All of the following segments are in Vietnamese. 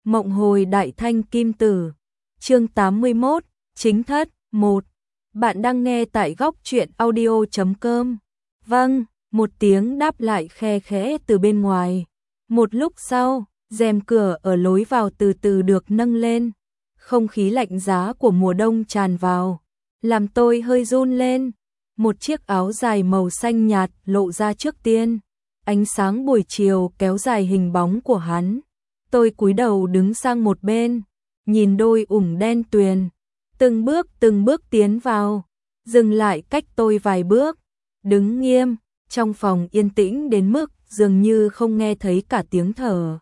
Mộng hồi đại thanh kim tử. Chương 81, chính thất 1. Bạn đang nghe tại góc truyện audio.com. Vâng, một tiếng đáp lại khe khẽ từ bên ngoài. Một lúc sau, rèm cửa ở lối vào từ từ được nâng lên. Không khí lạnh giá của mùa đông tràn vào, làm tôi hơi run lên. Một chiếc áo dài màu xanh nhạt lộ ra trước tiên. Ánh sáng buổi chiều kéo dài hình bóng của hắn. Tôi cúi đầu đứng sang một bên, nhìn đôi ủng đen tuyền, từng bước tiến vào, dừng lại cách tôi vài bước, đứng nghiêm, trong phòng yên tĩnh đến mức dường như không nghe thấy cả tiếng thở.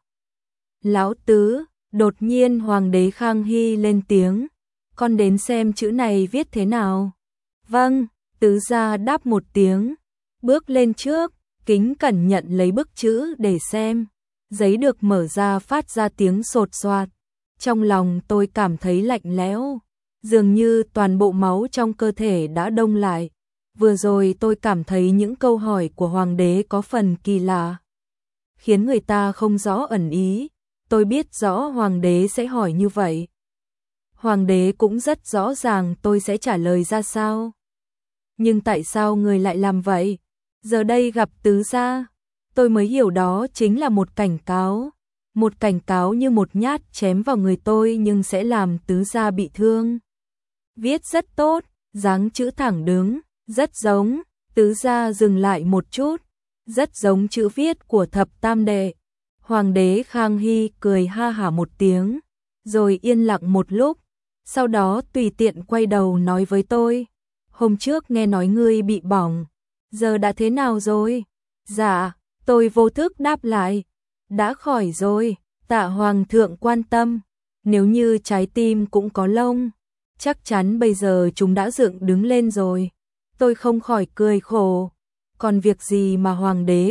Lão tứ, đột nhiên Hoàng đế Khang Hy lên tiếng, con đến xem chữ này viết thế nào. Vâng, tứ gia đáp một tiếng, bước lên trước, kính cẩn nhận lấy bức chữ để xem. Giấy được mở ra phát ra tiếng sột soạt. Trong lòng tôi cảm thấy lạnh lẽo, dường như toàn bộ máu trong cơ thể đã đông lại. Vừa rồi tôi cảm thấy những câu hỏi của hoàng đế có phần kỳ lạ, khiến người ta không rõ ẩn ý. Tôi biết rõ hoàng đế sẽ hỏi như vậy. Hoàng đế cũng rất rõ ràng tôi sẽ trả lời ra sao. Nhưng tại sao người lại làm vậy? Giờ đây gặp tứ gia, tôi mới hiểu đó chính là một cảnh cáo. Một cảnh cáo như một nhát chém vào người tôi nhưng sẽ làm tứ gia bị thương. Viết rất tốt, dáng chữ thẳng đứng, rất giống. Tứ gia dừng lại một chút, rất giống chữ viết của thập tam đệ. Hoàng đế Khang Hy cười ha hả một tiếng, rồi yên lặng một lúc. Sau đó tùy tiện quay đầu nói với tôi, hôm trước nghe nói ngươi bị bỏng, giờ đã thế nào rồi? Dạ. Tôi vô thức đáp lại, đã khỏi rồi, tạ hoàng thượng quan tâm, nếu như trái tim cũng có lông, chắc chắn bây giờ chúng đã dựng đứng lên rồi. Tôi không khỏi cười khổ, còn việc gì mà hoàng đế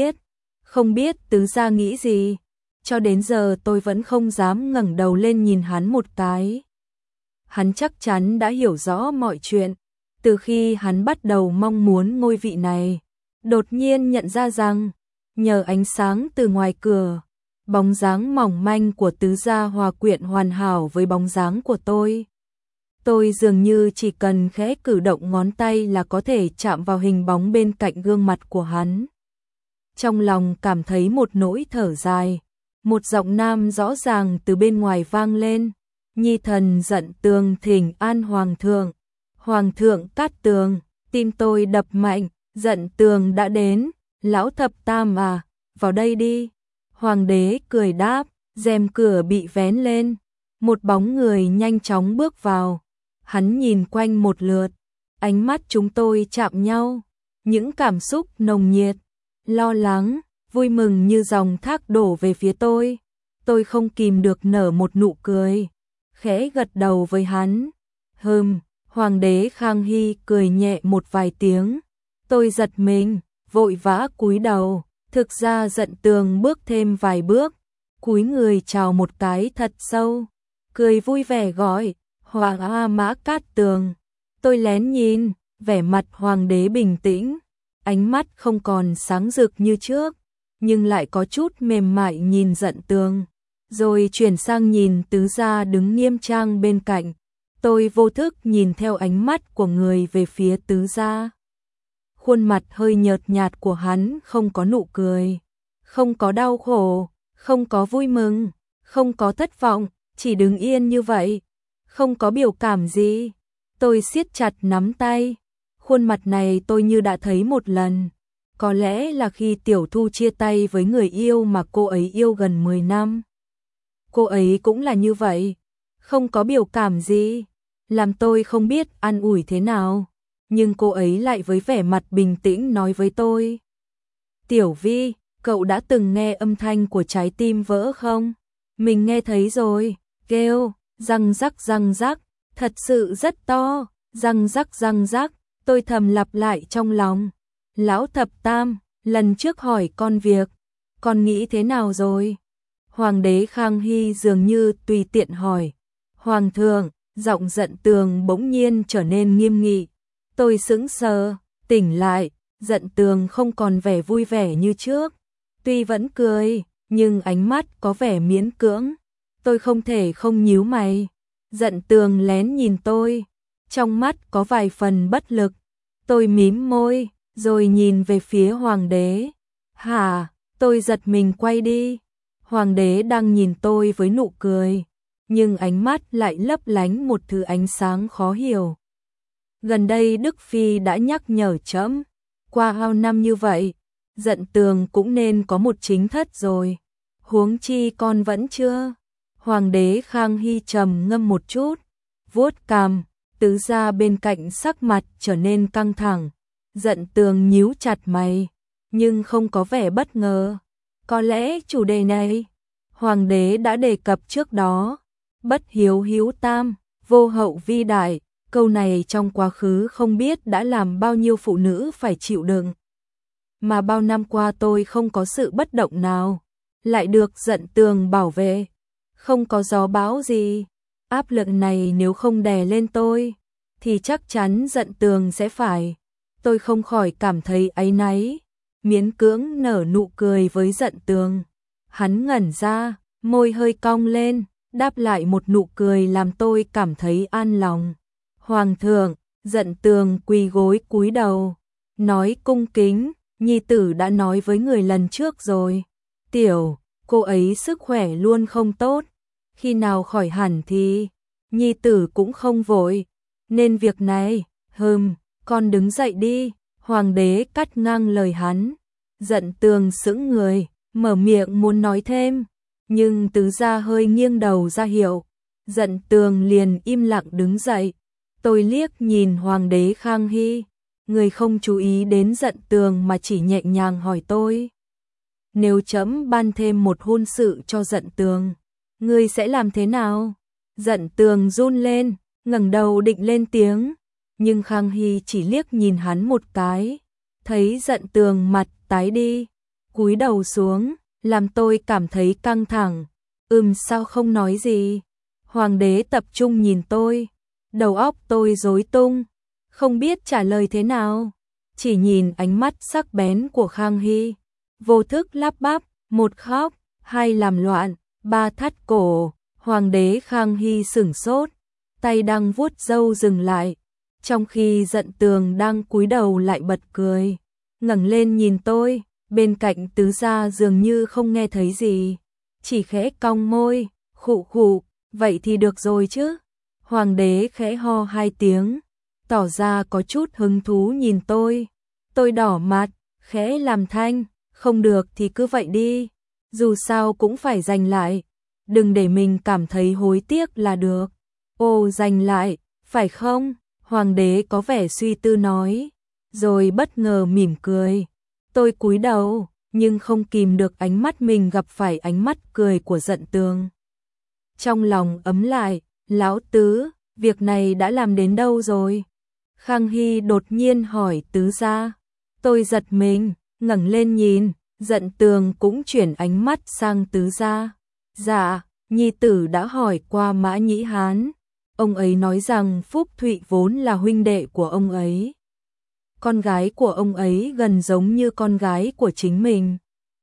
không biết tứ gia nghĩ gì, cho đến giờ tôi vẫn không dám ngẩng đầu lên nhìn hắn một cái. Hắn chắc chắn đã hiểu rõ mọi chuyện, từ khi hắn bắt đầu mong muốn ngôi vị này, đột nhiên nhận ra rằng, nhờ ánh sáng từ ngoài cửa, bóng dáng mỏng manh của tứ gia hòa quyện hoàn hảo với bóng dáng của tôi. Tôi dường như chỉ cần khẽ cử động ngón tay là có thể chạm vào hình bóng bên cạnh gương mặt của hắn. Trong lòng cảm thấy một nỗi thở dài, một giọng nam rõ ràng từ bên ngoài vang lên, nhi thần Dận Tường thỉnh an hoàng thượng. Hoàng thượng Cát Tường, tim tôi đập mạnh, Dận Tường đã đến. Lão thập tam à, vào đây đi. Hoàng đế cười đáp, rèm cửa bị vén lên. Một bóng người nhanh chóng bước vào. Hắn nhìn quanh một lượt, ánh mắt chúng tôi chạm nhau. Những cảm xúc nồng nhiệt, lo lắng, vui mừng như dòng thác đổ về phía tôi. Tôi không kìm được nở một nụ cười, khẽ gật đầu với hắn. Hoàng đế Khang Hy cười nhẹ một vài tiếng. Tôi giật mình, vội vã cúi đầu, thực ra Dận Tường bước thêm vài bước, cúi người chào một cái thật sâu, cười vui vẻ gọi, Hoàng A Mã Cát Tường. Tôi lén nhìn, vẻ mặt hoàng đế bình tĩnh, ánh mắt không còn sáng rực như trước, nhưng lại có chút mềm mại nhìn Dận Tường, rồi chuyển sang nhìn tứ gia đứng nghiêm trang bên cạnh. Tôi vô thức nhìn theo ánh mắt của người về phía tứ gia. Khuôn mặt hơi nhợt nhạt của hắn không có nụ cười, không có đau khổ, không có vui mừng, không có thất vọng, chỉ đứng yên như vậy, không có biểu cảm gì. Tôi siết chặt nắm tay, khuôn mặt này tôi như đã thấy một lần, có lẽ là khi Tiểu Thu chia tay với người yêu mà cô ấy yêu gần 10 năm. Cô ấy cũng là như vậy, không có biểu cảm gì, làm tôi không biết an ủi thế nào. Nhưng cô ấy lại với vẻ mặt bình tĩnh nói với tôi, Tiểu Vi, cậu đã từng nghe âm thanh của trái tim vỡ không? Mình nghe thấy rồi, kêu, răng rắc, thật sự rất to, răng rắc, tôi thầm lặp lại trong lòng. Lão thập tam, lần trước hỏi con việc, con nghĩ thế nào rồi? Hoàng đế Khang Hy dường như tùy tiện hỏi. Hoàng thượng, giọng Dận Tường bỗng nhiên trở nên nghiêm nghị. Tôi sững sờ, tỉnh lại, Dận Tường không còn vẻ vui vẻ như trước. Tuy vẫn cười, nhưng ánh mắt có vẻ miễn cưỡng. Tôi không thể không nhíu mày. Dận Tường lén nhìn tôi, trong mắt có vài phần bất lực. Tôi mím môi, rồi nhìn về phía hoàng đế. Hả? Tôi giật mình quay đi. Hoàng đế đang nhìn tôi với nụ cười, nhưng ánh mắt lại lấp lánh một thứ ánh sáng khó hiểu. Gần đây Đức Phi đã nhắc nhở trẫm, qua bao năm như vậy, Dận Tường cũng nên có một chính thất rồi. Huống chi con vẫn chưa. Hoàng đế Khang Hy trầm ngâm một chút, vuốt cằm, tứ gia bên cạnh sắc mặt trở nên căng thẳng. Dận Tường nhíu chặt mày, nhưng không có vẻ bất ngờ. Có lẽ chủ đề này, hoàng đế đã đề cập trước đó. Bất hiếu hiếu tam, vô hậu vi đại, câu này trong quá khứ không biết đã làm bao nhiêu phụ nữ phải chịu đựng. Mà bao năm qua tôi không có sự bất động nào, lại được Dận Tường bảo vệ. Không có gió bão gì, áp lực này nếu không đè lên tôi, thì chắc chắn Dận Tường sẽ phải. Tôi không khỏi cảm thấy áy náy, miễn cưỡng nở nụ cười với Dận Tường. Hắn ngẩn ra, môi hơi cong lên, đáp lại một nụ cười làm tôi cảm thấy an lòng. Hoàng thượng, Dận Tường quỳ gối cúi đầu, nói cung kính, nhi tử đã nói với người lần trước rồi. Tiểu, cô ấy sức khỏe luôn không tốt, khi nào khỏi hẳn thì nhi tử cũng không vội, nên việc này, con đứng dậy đi. Hoàng đế cắt ngang lời hắn. Dận Tường sững người, mở miệng muốn nói thêm, nhưng tứ gia hơi nghiêng đầu ra hiệu. Dận Tường liền im lặng đứng dậy. Tôi liếc nhìn Hoàng đế Khang Hy, người không chú ý đến Dận Tường mà chỉ nhẹ nhàng hỏi tôi. Nếu trẫm ban thêm một hôn sự cho Dận Tường, ngươi sẽ làm thế nào? Dận Tường run lên, ngẩng đầu định lên tiếng, nhưng Khang Hy chỉ liếc nhìn hắn một cái, thấy Dận Tường mặt tái đi, cúi đầu xuống, làm tôi cảm thấy căng thẳng. Sao không nói gì? Hoàng đế tập trung nhìn tôi, đầu óc tôi rối tung, không biết trả lời thế nào, chỉ nhìn ánh mắt sắc bén của Khang Hy, vô thức lắp bắp, một khóc, hai làm loạn, ba thắt cổ. Hoàng đế Khang Hy sửng sốt, tay đang vuốt râu dừng lại, trong khi Dận Tường đang cúi đầu lại bật cười, ngẩng lên nhìn tôi. Bên cạnh tứ gia dường như không nghe thấy gì, chỉ khẽ cong môi, khụ khụ, vậy thì được rồi chứ. Hoàng đế khẽ ho hai tiếng, tỏ ra có chút hứng thú nhìn tôi. Tôi đỏ mặt, khẽ làm thanh, không được thì cứ vậy đi, dù sao cũng phải giành lại, đừng để mình cảm thấy hối tiếc là được. Ồ, giành lại, phải không? Hoàng đế có vẻ suy tư nói, rồi bất ngờ mỉm cười. Tôi cúi đầu, nhưng không kìm được ánh mắt mình gặp phải ánh mắt cười của Dận Tường. Trong lòng ấm lại, lão tứ, việc này đã làm đến đâu rồi? Khang Hy đột nhiên hỏi tứ gia. Tôi giật mình, ngẩng lên nhìn, Dận Tường cũng chuyển ánh mắt sang tứ gia. Dạ, nhi tử đã hỏi qua Mã Nhĩ Hán. Ông ấy nói rằng Phúc Thụy vốn là huynh đệ của ông ấy. Con gái của ông ấy gần giống như con gái của chính mình.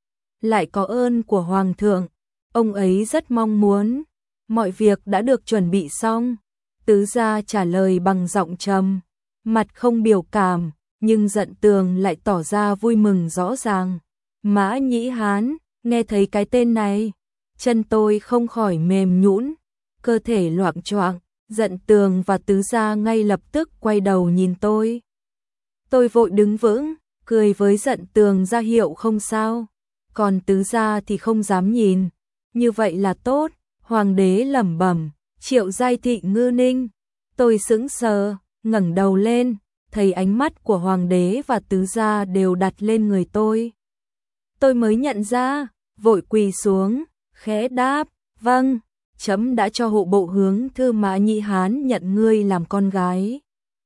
Lại có ơn của Hoàng thượng, ông ấy rất mong muốn. Mọi việc đã được chuẩn bị xong. Tứ gia trả lời bằng giọng trầm, mặt không biểu cảm, nhưng Dận Tường lại tỏ ra vui mừng rõ ràng. Mã Nhĩ Hán, nghe thấy cái tên này, chân tôi không khỏi mềm nhũn, cơ thể loạng choạng. Dận Tường và tứ gia ngay lập tức quay đầu nhìn tôi. Tôi vội đứng vững, cười với Dận Tường ra hiệu không sao, còn tứ gia thì không dám nhìn. Như vậy là tốt. Hoàng đế lẩm bẩm, Triệu Giai Thị Ngư Ninh. Tôi sững sờ, ngẩng đầu lên, thấy ánh mắt của hoàng đế và tứ gia đều đặt lên người tôi. Tôi mới nhận ra, vội quỳ xuống, khẽ đáp, vâng, trẫm đã cho hộ bộ hướng thư Mã Nhĩ Hán nhận ngươi làm con gái.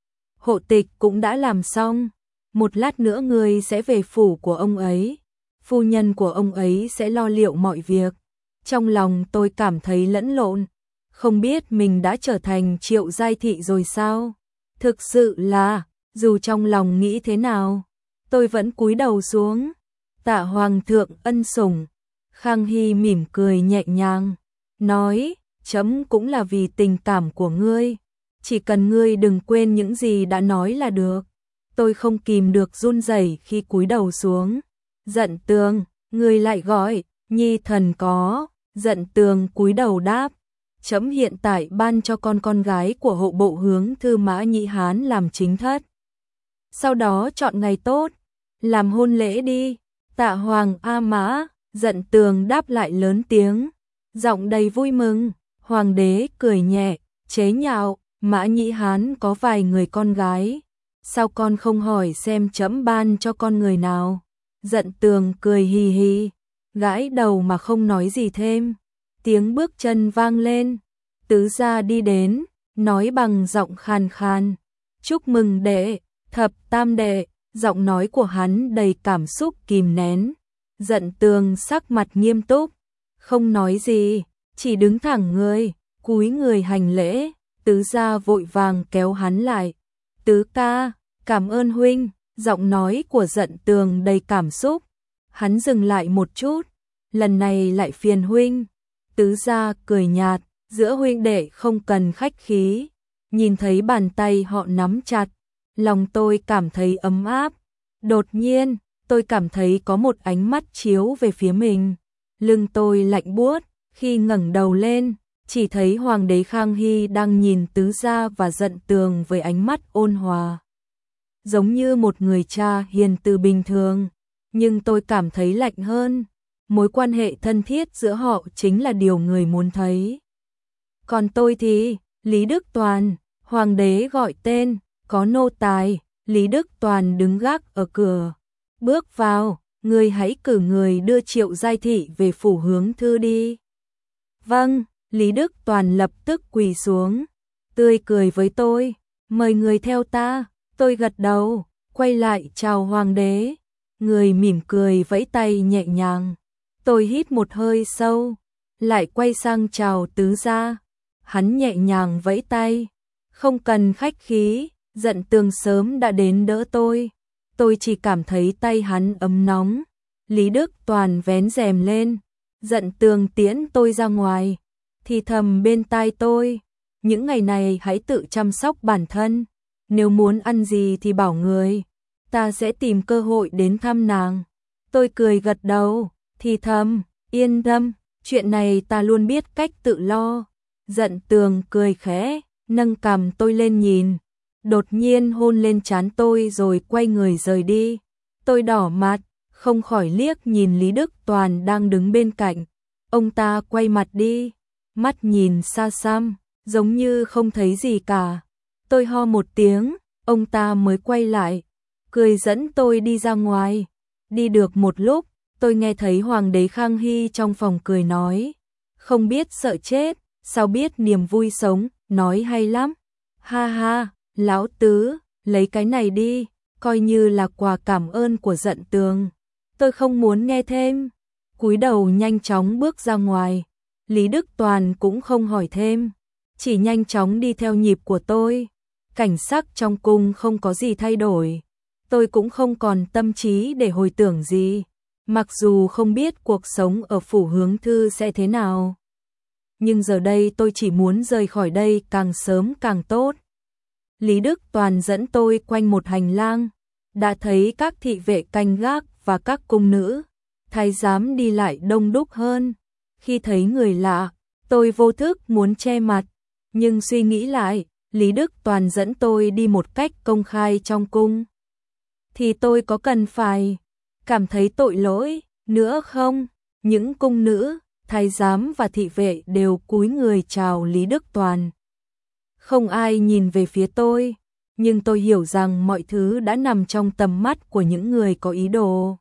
Hộ tịch cũng đã làm xong, một lát nữa ngươi sẽ về phủ của ông ấy, phu nhân của ông ấy sẽ lo liệu mọi việc. Trong lòng tôi cảm thấy lẫn lộn, không biết mình đã trở thành Triệu Giai Thị rồi sao? Thực sự là, dù trong lòng nghĩ thế nào, tôi vẫn cúi đầu xuống. Tạ Hoàng thượng ân sủng. Khang Hy mỉm cười nhẹ nhàng, nói, chấm cũng là vì tình cảm của ngươi, chỉ cần ngươi đừng quên những gì đã nói là được. Tôi không kìm được run rẩy khi cúi đầu xuống. Dận Tường, ngươi lại gọi, nhi thần có. Dận Tường cúi đầu đáp, chấm hiện tại ban cho con gái của hộ bộ hướng thư Mã Nhĩ Hán làm chính thất. Sau đó chọn ngày tốt, làm hôn lễ đi. Tạ Hoàng A Mã. Dận Tường đáp lại lớn tiếng, giọng đầy vui mừng. Hoàng đế cười nhẹ, chế nhạo, Mã Nhĩ Hán có vài người con gái, sao con không hỏi xem chấm ban cho con người nào? Dận Tường cười hì hì, gãi đầu mà không nói gì thêm. Tiếng bước chân vang lên, tứ gia đi đến, nói bằng giọng khàn khàn, chúc mừng đệ, thập tam đệ. Giọng nói của hắn đầy cảm xúc kìm nén. Dận Tường sắc mặt nghiêm túc, không nói gì, chỉ đứng thẳng người, cúi người hành lễ. Tứ gia vội vàng kéo hắn lại. Tứ ca, cảm ơn huynh. Giọng nói của Dận Tường đầy cảm xúc. Hắn dừng lại một chút, lần này lại phiền huynh. Tứ gia cười nhạt, giữa huynh đệ không cần khách khí. Nhìn thấy bàn tay họ nắm chặt, lòng tôi cảm thấy ấm áp. Đột nhiên, tôi cảm thấy có một ánh mắt chiếu về phía mình. Lưng tôi lạnh buốt, khi ngẩng đầu lên, chỉ thấy Hoàng đế Khang Hy đang nhìn Tứ gia và Dận Tường với ánh mắt ôn hòa, giống như một người cha hiền từ bình thường. Nhưng tôi cảm thấy lạnh hơn, mối quan hệ thân thiết giữa họ chính là điều người muốn thấy. Còn tôi thì, Lý Đức Toàn. Hoàng đế gọi tên, có nô tài. Lý Đức Toàn đứng gác ở cửa, bước vào, người hãy cử người đưa Triệu Giai Thị về phủ hướng thư đi. Vâng. Lý Đức Toàn lập tức quỳ xuống, tươi cười với tôi, mời người theo ta. Tôi gật đầu, quay lại chào Hoàng đế. Người mỉm cười vẫy tay nhẹ nhàng. Tôi hít một hơi sâu, lại quay sang chào Tứ gia. Hắn nhẹ nhàng vẫy tay, không cần khách khí. Dận Tường sớm đã đến đỡ tôi chỉ cảm thấy tay hắn ấm nóng. Lý Đức Toàn vén rèm lên, Dận Tường tiễn tôi ra ngoài, thì thầm bên tai tôi, những ngày này hãy tự chăm sóc bản thân, nếu muốn ăn gì thì bảo người, ta sẽ tìm cơ hội đến thăm nàng. Tôi cười gật đầu, thì thầm, yên tâm, chuyện này ta luôn biết cách tự lo. Dận Tường cười khẽ, nâng cằm tôi lên nhìn, đột nhiên hôn lên trán tôi rồi quay người rời đi. Tôi đỏ mặt, không khỏi liếc nhìn Lý Đức Toàn đang đứng bên cạnh. Ông ta quay mặt đi, mắt nhìn xa xăm, giống như không thấy gì cả. Tôi ho một tiếng, ông ta mới quay lại, cười dẫn tôi đi ra ngoài. Đi được một lúc, tôi nghe thấy Hoàng đế Khang Hy trong phòng cười nói, không biết sợ chết, sao biết niềm vui sống, nói hay lắm. Ha ha, lão Tứ, lấy cái này đi, coi như là quà cảm ơn của Dận Tường. Tôi không muốn nghe thêm, cúi đầu nhanh chóng bước ra ngoài. Lý Đức Toàn cũng không hỏi thêm, chỉ nhanh chóng đi theo nhịp của tôi. Cảnh sắc trong cung không có gì thay đổi, tôi cũng không còn tâm trí để hồi tưởng gì. Mặc dù không biết cuộc sống ở phủ hướng thư sẽ thế nào, nhưng giờ đây tôi chỉ muốn rời khỏi đây càng sớm càng tốt. Lý Đức Toàn dẫn tôi quanh một hành lang, đã thấy các thị vệ canh gác và các cung nữ, thái giám đi lại đông đúc hơn. Khi thấy người lạ, tôi vô thức muốn che mặt, nhưng suy nghĩ lại, Lý Đức Toàn dẫn tôi đi một cách công khai trong cung, thì tôi có cần phải cảm thấy tội lỗi nữa không? Những cung nữ, thái giám và thị vệ đều cúi người chào Lý Đức Toàn. Không ai nhìn về phía tôi, nhưng tôi hiểu rằng mọi thứ đã nằm trong tầm mắt của những người có ý đồ.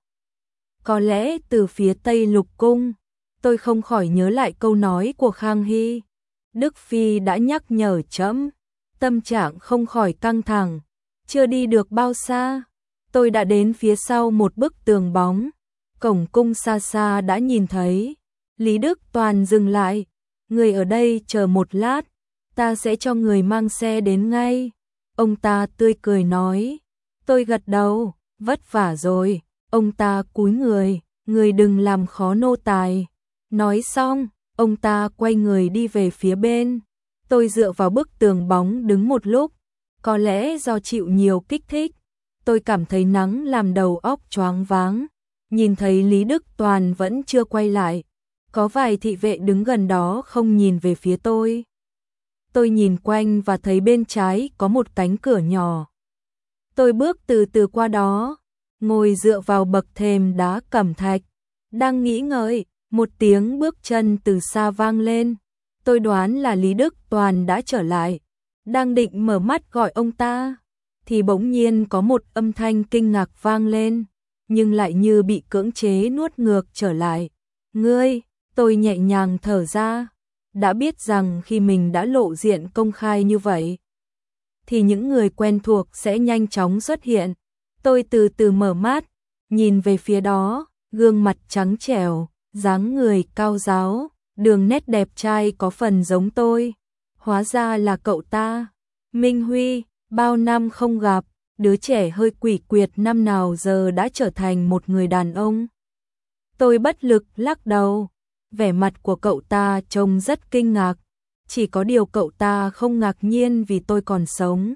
Có lẽ từ phía Tây Lục Cung, tôi không khỏi nhớ lại câu nói của Khang Hy. Đức Phi đã nhắc nhở trẫm, tâm trạng không khỏi căng thẳng. Chưa đi được bao xa, tôi đã đến phía sau một bức tường bóng. Cổng cung xa xa đã nhìn thấy. Lý Đức Toàn dừng lại, người ở đây chờ một lát, ta sẽ cho người mang xe đến ngay. Ông ta tươi cười nói. Tôi gật đầu, vất vả rồi. Ông ta cúi người, người đừng làm khó nô tài. Nói xong, Ông ta quay người đi về phía bên. Tôi dựa vào bức tường bóng đứng một lúc, có lẽ do chịu nhiều kích thích, tôi cảm thấy nắng làm đầu óc choáng váng. Nhìn thấy Lý Đức Toàn vẫn chưa quay lại, có vài thị vệ đứng gần đó không nhìn về phía tôi. Tôi nhìn quanh và thấy bên trái có một cánh cửa nhỏ. Tôi bước từ từ qua đó, ngồi dựa vào bậc thềm đá cẩm thạch, đang nghĩ ngợi, một tiếng bước chân từ xa vang lên. Tôi đoán là Lý Đức Toàn đã trở lại, đang định mở mắt gọi ông ta, thì bỗng nhiên có một âm thanh kinh ngạc vang lên, nhưng lại như bị cưỡng chế nuốt ngược trở lại. Ngươi, tôi nhẹ nhàng thở ra, đã biết rằng khi mình đã lộ diện công khai như vậy, thì những người quen thuộc sẽ nhanh chóng xuất hiện. Tôi từ từ mở mắt, nhìn về phía đó, gương mặt trắng trẻo, dáng người cao ráo, đường nét đẹp trai có phần giống tôi. Hóa ra là cậu ta, Minh Huy, bao năm không gặp, đứa trẻ hơi quỷ quyệt năm nào giờ đã trở thành một người đàn ông. Tôi bất lực lắc đầu, vẻ mặt của cậu ta trông rất kinh ngạc, chỉ có điều cậu ta không ngạc nhiên vì tôi còn sống,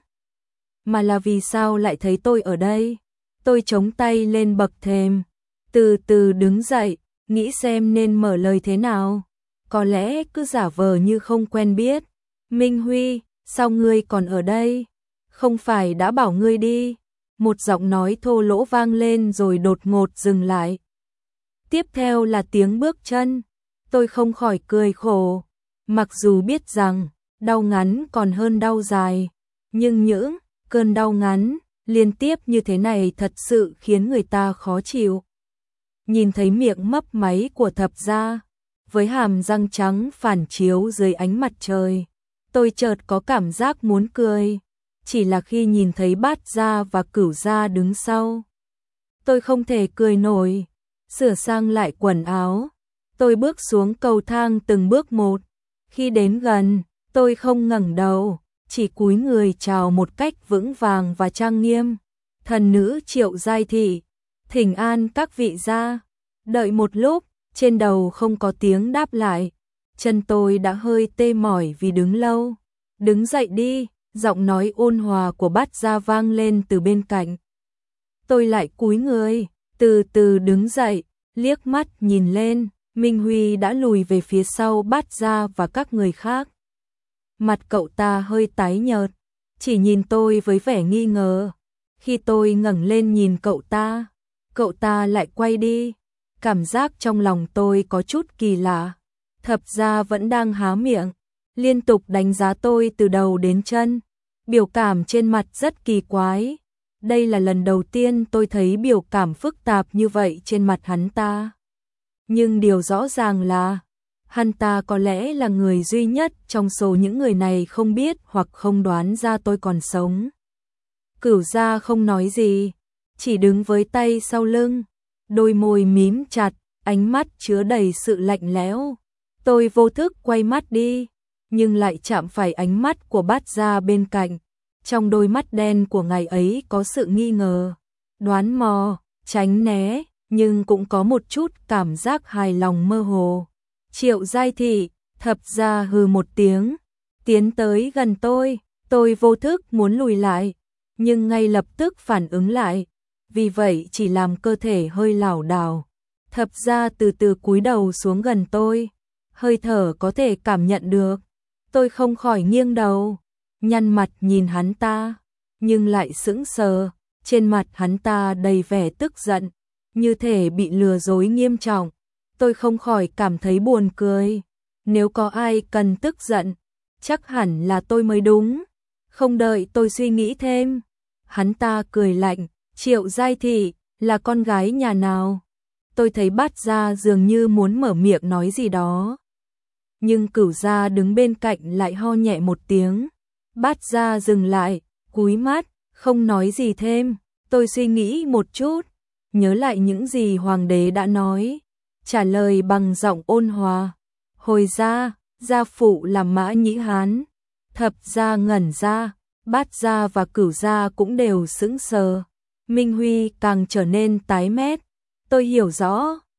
mà là vì sao lại thấy tôi ở đây. Tôi chống tay lên bậc thềm, từ từ đứng dậy, nghĩ xem nên mở lời thế nào. Có lẽ cứ giả vờ như không quen biết. Minh Huy, sao ngươi còn ở đây? Không phải đã bảo ngươi đi? Một giọng nói thô lỗ vang lên rồi đột ngột dừng lại. Tiếp theo là tiếng bước chân. Tôi không khỏi cười khổ. Mặc dù biết rằng đau ngắn còn hơn đau dài, nhưng những cơn đau ngắn liên tiếp như thế này thật sự khiến người ta khó chịu. Nhìn thấy miệng mấp máy của Thập Gia, với hàm răng trắng phản chiếu dưới ánh mặt trời, tôi chợt có cảm giác muốn cười. Chỉ là khi nhìn thấy Bát Gia và Cửu Gia đứng sau, tôi không thể cười nổi. Sửa sang lại quần áo, tôi bước xuống cầu thang từng bước một. Khi đến gần, tôi không ngẩng đầu, chỉ cúi người chào một cách vững vàng và trang nghiêm. Thần nữ Triệu Giai Thị, thỉnh an các vị gia. Đợi một lúc, trên đầu không có tiếng đáp lại. Chân tôi đã hơi tê mỏi vì đứng lâu. Đứng dậy đi, giọng nói ôn hòa của Bát Gia vang lên từ bên cạnh. Tôi lại cúi người, từ từ đứng dậy, liếc mắt nhìn lên. Minh Huy đã lùi về phía sau Bát Gia và các người khác. Mặt cậu ta hơi tái nhợt, chỉ nhìn tôi với vẻ nghi ngờ. Khi tôi ngẩng lên nhìn cậu ta lại quay đi. Cảm giác trong lòng tôi có chút kỳ lạ. Thập Gia vẫn đang há miệng, liên tục đánh giá tôi từ đầu đến chân. Biểu cảm trên mặt rất kỳ quái. Đây là lần đầu tiên tôi thấy biểu cảm phức tạp như vậy trên mặt hắn ta. Nhưng điều rõ ràng là hắn ta có lẽ là người duy nhất trong số những người này không biết hoặc không đoán ra tôi còn sống. Cửu Gia không nói gì, chỉ đứng với tay sau lưng, đôi môi mím chặt, ánh mắt chứa đầy sự lạnh lẽo. Tôi vô thức quay mắt đi, nhưng lại chạm phải ánh mắt của Bát Gia bên cạnh. Trong đôi mắt đen của ngài ấy có sự nghi ngờ, đoán mò, tránh né, nhưng cũng có một chút cảm giác hài lòng mơ hồ. Triệu Giai Thị, Thập Gia hừ một tiếng, tiến tới gần tôi vô thức muốn lùi lại, nhưng ngay lập tức phản ứng lại, vì vậy chỉ làm cơ thể hơi lảo đảo. Thập Gia từ từ cúi đầu xuống gần tôi, hơi thở có thể cảm nhận được. Tôi không khỏi nghiêng đầu, nhăn mặt nhìn hắn ta, nhưng lại sững sờ, trên mặt hắn ta đầy vẻ tức giận, như thể bị lừa dối nghiêm trọng. Tôi không khỏi cảm thấy buồn cười. Nếu có ai cần tức giận, chắc hẳn là tôi mới đúng. Không đợi tôi suy nghĩ thêm, hắn ta cười lạnh, Triệu Giai Thị, là con gái nhà nào? Tôi thấy Bát Gia dường như muốn mở miệng nói gì đó, nhưng Cửu Gia đứng bên cạnh lại ho nhẹ một tiếng. Bát Gia dừng lại, cúi mắt, không nói gì thêm. Tôi suy nghĩ một chút, nhớ lại những gì hoàng đế đã nói, trả lời bằng giọng ôn hòa. Hồi gia phụ là Mã Nhĩ Hán. Thập Gia ngẩn ra, Bát Gia và Cửu Gia cũng đều sững sờ. Minh Huy càng trở nên tái mét. Tôi hiểu rõ,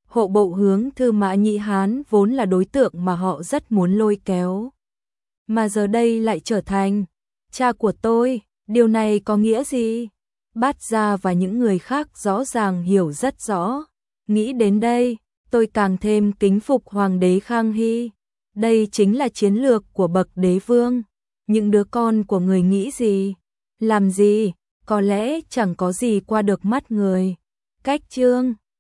hộ bộ hướng Tư Mã Nhĩ Hán vốn là đối tượng mà họ rất muốn lôi kéo. Mà giờ đây lại trở thành cha của tôi, điều này có nghĩa gì? Bát Gia và những người khác rõ ràng hiểu rất rõ. Nghĩ đến đây, tôi càng thêm kính phục Hoàng đế Khang Hy. Đây chính là chiến lược của bậc đế vương. Những đứa con của người nghĩ gì, làm gì, có lẽ chẳng có gì qua được mắt người. Cách chương